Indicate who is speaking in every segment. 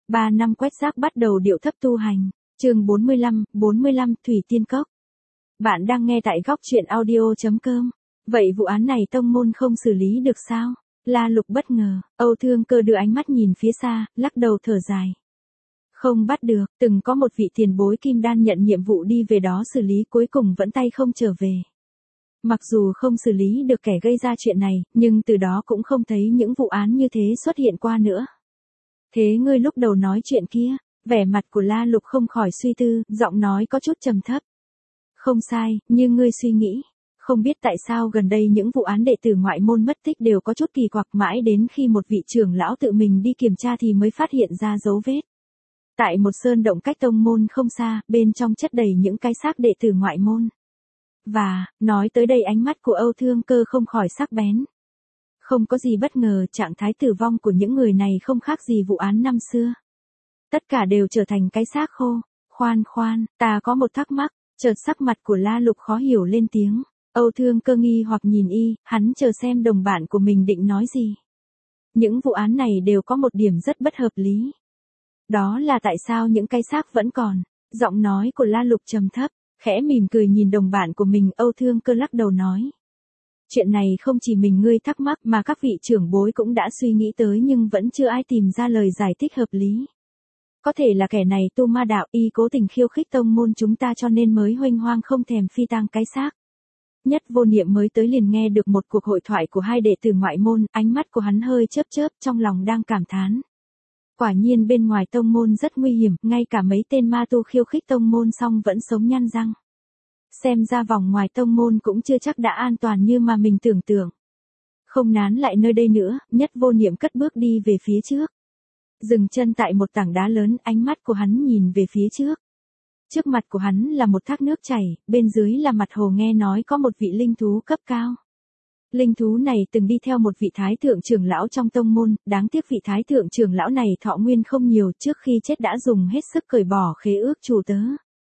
Speaker 1: 3 năm quét rác bắt đầu điệu thấp tu hành. Chương 45, Thủy Tiên Cốc. Bạn đang nghe tại góc truyện audio.com. Vậy vụ án này tông môn không xử lý được sao? La Lục bất ngờ, Âu Thương Cơ đưa ánh mắt nhìn phía xa, lắc đầu thở dài. Không bắt được, từng có một vị tiền bối kim đan nhận nhiệm vụ đi về đó xử lý cuối cùng vẫn tay không trở về. Mặc dù không xử lý được kẻ gây ra chuyện này, nhưng từ đó cũng không thấy những vụ án như thế xuất hiện qua nữa. Thế ngươi lúc đầu nói chuyện kia, vẻ mặt của La Lục không khỏi suy tư, giọng nói có chút trầm thấp. Không sai, như ngươi suy nghĩ. Không biết tại sao gần đây những vụ án đệ tử ngoại môn mất tích đều có chút kỳ quặc, mãi đến khi một vị trưởng lão tự mình đi kiểm tra thì mới phát hiện ra dấu vết. Tại một sơn động cách tông môn không xa, bên trong chất đầy những cái xác đệ tử ngoại môn. Và, nói tới đây ánh mắt của Âu Thương Cơ không khỏi sắc bén. Không có gì bất ngờ, trạng thái tử vong của những người này không khác gì vụ án năm xưa. Tất cả đều trở thành cái xác khô. Khoan, ta có một thắc mắc. Chợt sắc mặt của La Lục khó hiểu lên tiếng. Âu Thương Cơ nghi hoặc nhìn y, hắn chờ xem đồng bạn của mình định nói gì. Những vụ án này đều có một điểm rất bất hợp lý. Đó là tại sao những cái xác vẫn còn. Giọng nói của La Lục trầm thấp, khẽ mỉm cười nhìn đồng bạn của mình. Âu Thương Cơ lắc đầu nói. Chuyện này không chỉ mình ngươi thắc mắc mà các vị trưởng bối cũng đã suy nghĩ tới nhưng vẫn chưa ai tìm ra lời giải thích hợp lý. Có thể là kẻ này tu ma đạo, y cố tình khiêu khích tông môn chúng ta cho nên mới huênh hoang không thèm phi tang cái xác. Nhất Vô Niệm mới tới liền nghe được một cuộc hội thoại của hai đệ tử ngoại môn, ánh mắt của hắn hơi chớp chớp, trong lòng đang cảm thán. Quả nhiên bên ngoài tông môn rất nguy hiểm, ngay cả mấy tên ma tu khiêu khích tông môn xong vẫn sống nhăn răng. Xem ra vòng ngoài tông môn cũng chưa chắc đã an toàn như mà mình tưởng tượng. Không nán lại nơi đây nữa, Nhất Vô Niệm cất bước đi về phía trước. Dừng chân tại một tảng đá lớn, ánh mắt của hắn nhìn về phía trước. Trước mặt của hắn là một thác nước chảy, bên dưới là mặt hồ, nghe nói có một vị linh thú cấp cao. Linh thú này từng đi theo một vị thái thượng trưởng lão trong tông môn, đáng tiếc vị thái thượng trưởng lão này thọ nguyên không nhiều, trước khi chết đã dùng hết sức cởi bỏ khế ước chủ tớ.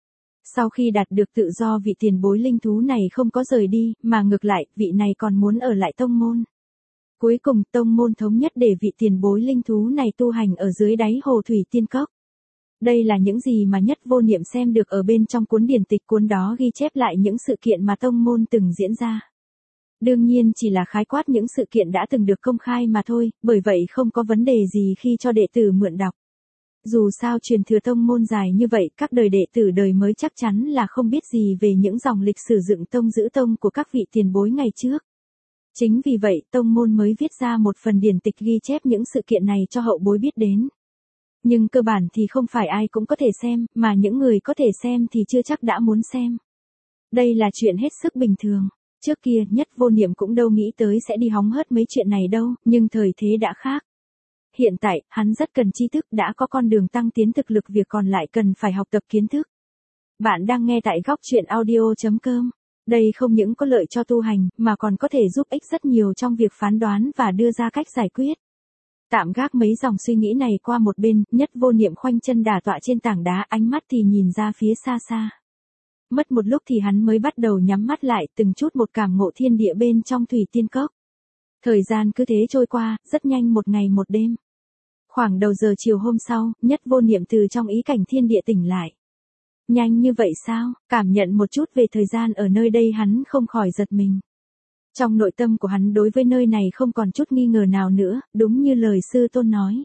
Speaker 1: Sau khi đạt được tự do, vị tiền bối linh thú này không có rời đi, mà ngược lại, vị này còn muốn ở lại tông môn. Cuối cùng, tông môn thống nhất để vị tiền bối linh thú này tu hành ở dưới đáy hồ Thủy Tiên Cốc. Đây là những gì mà Nhất Vô Niệm xem được ở bên trong cuốn điển tịch, cuốn đó ghi chép lại những sự kiện mà tông môn từng diễn ra. Đương nhiên chỉ là khái quát những sự kiện đã từng được công khai mà thôi, bởi vậy không có vấn đề gì khi cho đệ tử mượn đọc. Dù sao truyền thừa tông môn dài như vậy, các đời đệ tử đời mới chắc chắn là không biết gì về những dòng lịch sử dựng tông giữ tông của các vị tiền bối ngày trước. Chính vì vậy, tông môn mới viết ra một phần điển tịch ghi chép những sự kiện này cho hậu bối biết đến. Nhưng cơ bản thì không phải ai cũng có thể xem, mà những người có thể xem thì chưa chắc đã muốn xem. Đây là chuyện hết sức bình thường. Trước kia, Nhất Vô Niệm cũng đâu nghĩ tới sẽ đi hóng hớt mấy chuyện này đâu, nhưng thời thế đã khác. Hiện tại, hắn rất cần tri thức, đã có con đường tăng tiến thực lực, việc còn lại cần phải học tập kiến thức. Bạn đang nghe tại góc truyện audio.com. Đây không những có lợi cho tu hành, mà còn có thể giúp ích rất nhiều trong việc phán đoán và đưa ra cách giải quyết. Tạm gác mấy dòng suy nghĩ này qua một bên, Nhất Vô Niệm khoanh chân đả tọa trên tảng đá, ánh mắt thì nhìn ra phía xa xa. Mất một lúc thì hắn mới bắt đầu nhắm mắt lại, từng chút một cảm ngộ thiên địa bên trong Thủy Tiên Cốc. Thời gian cứ thế trôi qua, rất nhanh, một ngày một đêm. Khoảng đầu giờ chiều hôm sau, Nhất Vô Niệm từ trong ý cảnh thiên địa tỉnh lại. Nhanh như vậy sao? Cảm nhận một chút về thời gian ở nơi đây, hắn không khỏi giật mình. Trong nội tâm của hắn đối với nơi này không còn chút nghi ngờ nào nữa, đúng như lời sư tôn nói.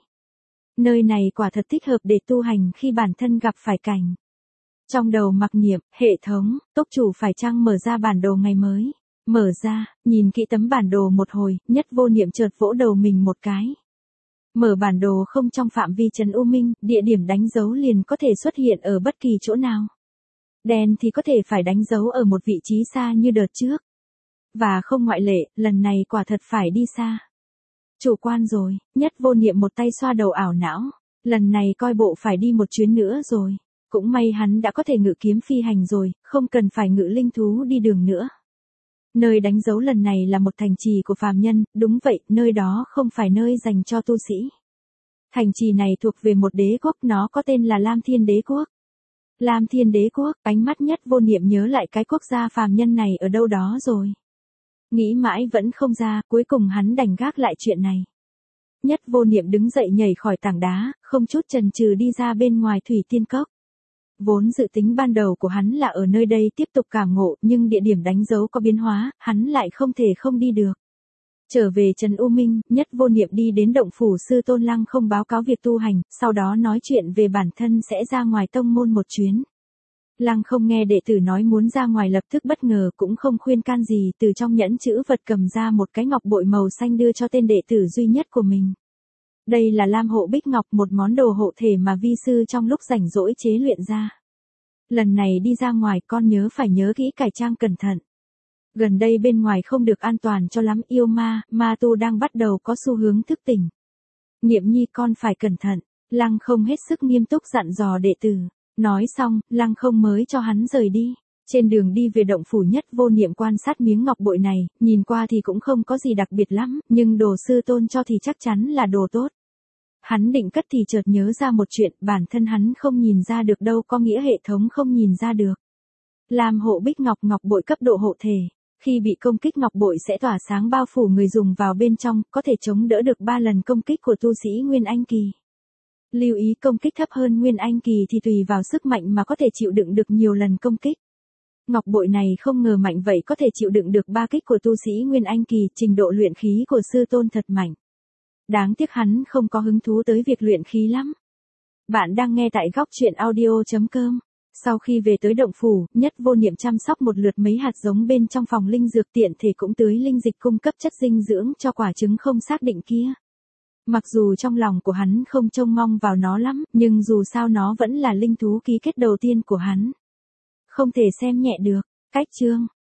Speaker 1: Nơi này quả thật thích hợp để tu hành khi bản thân gặp phải cảnh. Trong đầu mặc niệm, hệ thống, túc chủ phải chăng mở ra bản đồ ngày mới. Mở ra, nhìn kỹ tấm bản đồ một hồi, Nhất Vô Niệm chợt vỗ đầu mình một cái. Mở bản đồ không trong phạm vi trấn U Minh, địa điểm đánh dấu liền có thể xuất hiện ở bất kỳ chỗ nào. Đen thì có thể phải đánh dấu ở một vị trí xa như đợt trước. Và không ngoại lệ, lần này quả thật phải đi xa. Chủ quan rồi, Nhất Vô Niệm một tay xoa đầu ảo não. Lần này coi bộ phải đi một chuyến nữa rồi. Cũng may hắn đã có thể ngự kiếm phi hành rồi, không cần phải ngự linh thú đi đường nữa. Nơi đánh dấu lần này là một thành trì của phàm nhân, đúng vậy, nơi đó không phải nơi dành cho tu sĩ. Thành trì này thuộc về một đế quốc, nó có tên là Lam Thiên Đế Quốc. Lam Thiên Đế Quốc, ánh mắt Nhất Vô Niệm nhớ lại cái quốc gia phàm nhân này ở đâu đó rồi. Nghĩ mãi vẫn không ra, cuối cùng hắn đành gác lại chuyện này. Nhất Vô Niệm đứng dậy nhảy khỏi tảng đá, không chút chần chừ đi ra bên ngoài Thủy Tiên Cốc. Vốn dự tính ban đầu của hắn là ở nơi đây tiếp tục cảm ngộ, nhưng địa điểm đánh dấu có biến hóa, hắn lại không thể không đi được. Trở về Trần U Minh, Nhất Vô Niệm đi đến động phủ sư tôn Lăng Không báo cáo việc tu hành, sau đó nói chuyện về bản thân sẽ ra ngoài tông môn một chuyến. Lăng Không nghe đệ tử nói muốn ra ngoài lập tức bất ngờ, cũng không khuyên can gì, từ trong nhẫn chữ vật cầm ra một cái ngọc bội màu xanh đưa cho tên đệ tử duy nhất của mình. Đây là Lam Hộ Bích Ngọc, một món đồ hộ thể mà vi sư trong lúc rảnh rỗi chế luyện ra. Lần này đi ra ngoài con phải nhớ kỹ cải trang cẩn thận. Gần đây bên ngoài không được an toàn cho lắm, yêu ma tu đang bắt đầu có xu hướng thức tỉnh. Niệm nhi con phải cẩn thận, Lăng Không hết sức nghiêm túc dặn dò đệ tử. Nói xong, Lăng Không mới cho hắn rời đi. Trên đường đi về động phủ, Nhất Vô Niệm quan sát miếng ngọc bội này, nhìn qua thì cũng không có gì đặc biệt lắm, nhưng đồ sư tôn cho thì chắc chắn là đồ tốt. Hắn định cất thì chợt nhớ ra một chuyện, bản thân hắn không nhìn ra được đâu, có nghĩa hệ thống không nhìn ra được. Lam Hộ Bích Ngọc, ngọc bội cấp độ hộ thể. Khi bị công kích ngọc bội sẽ tỏa sáng bao phủ người dùng vào bên trong, có thể chống đỡ được 3 lần công kích của tu sĩ Nguyên Anh Kỳ. Lưu ý công kích thấp hơn Nguyên Anh Kỳ thì tùy vào sức mạnh mà có thể chịu đựng được nhiều lần công kích. Ngọc bội này không ngờ mạnh vậy, có thể chịu đựng được 3 kích của tu sĩ Nguyên Anh Kỳ, trình độ luyện khí của sư tôn thật mạnh. Đáng tiếc hắn không có hứng thú tới việc luyện khí lắm. Bạn đang nghe tại góc truyện audio.com. Sau khi về tới động phủ, Nhất Vô Niệm chăm sóc một lượt mấy hạt giống bên trong phòng linh dược, tiện thể cũng tưới linh dịch cung cấp chất dinh dưỡng cho quả trứng không xác định kia. Mặc dù trong lòng của hắn không trông mong vào nó lắm, nhưng dù sao nó vẫn là linh thú ký kết đầu tiên của hắn. Không thể xem nhẹ được. Cách chương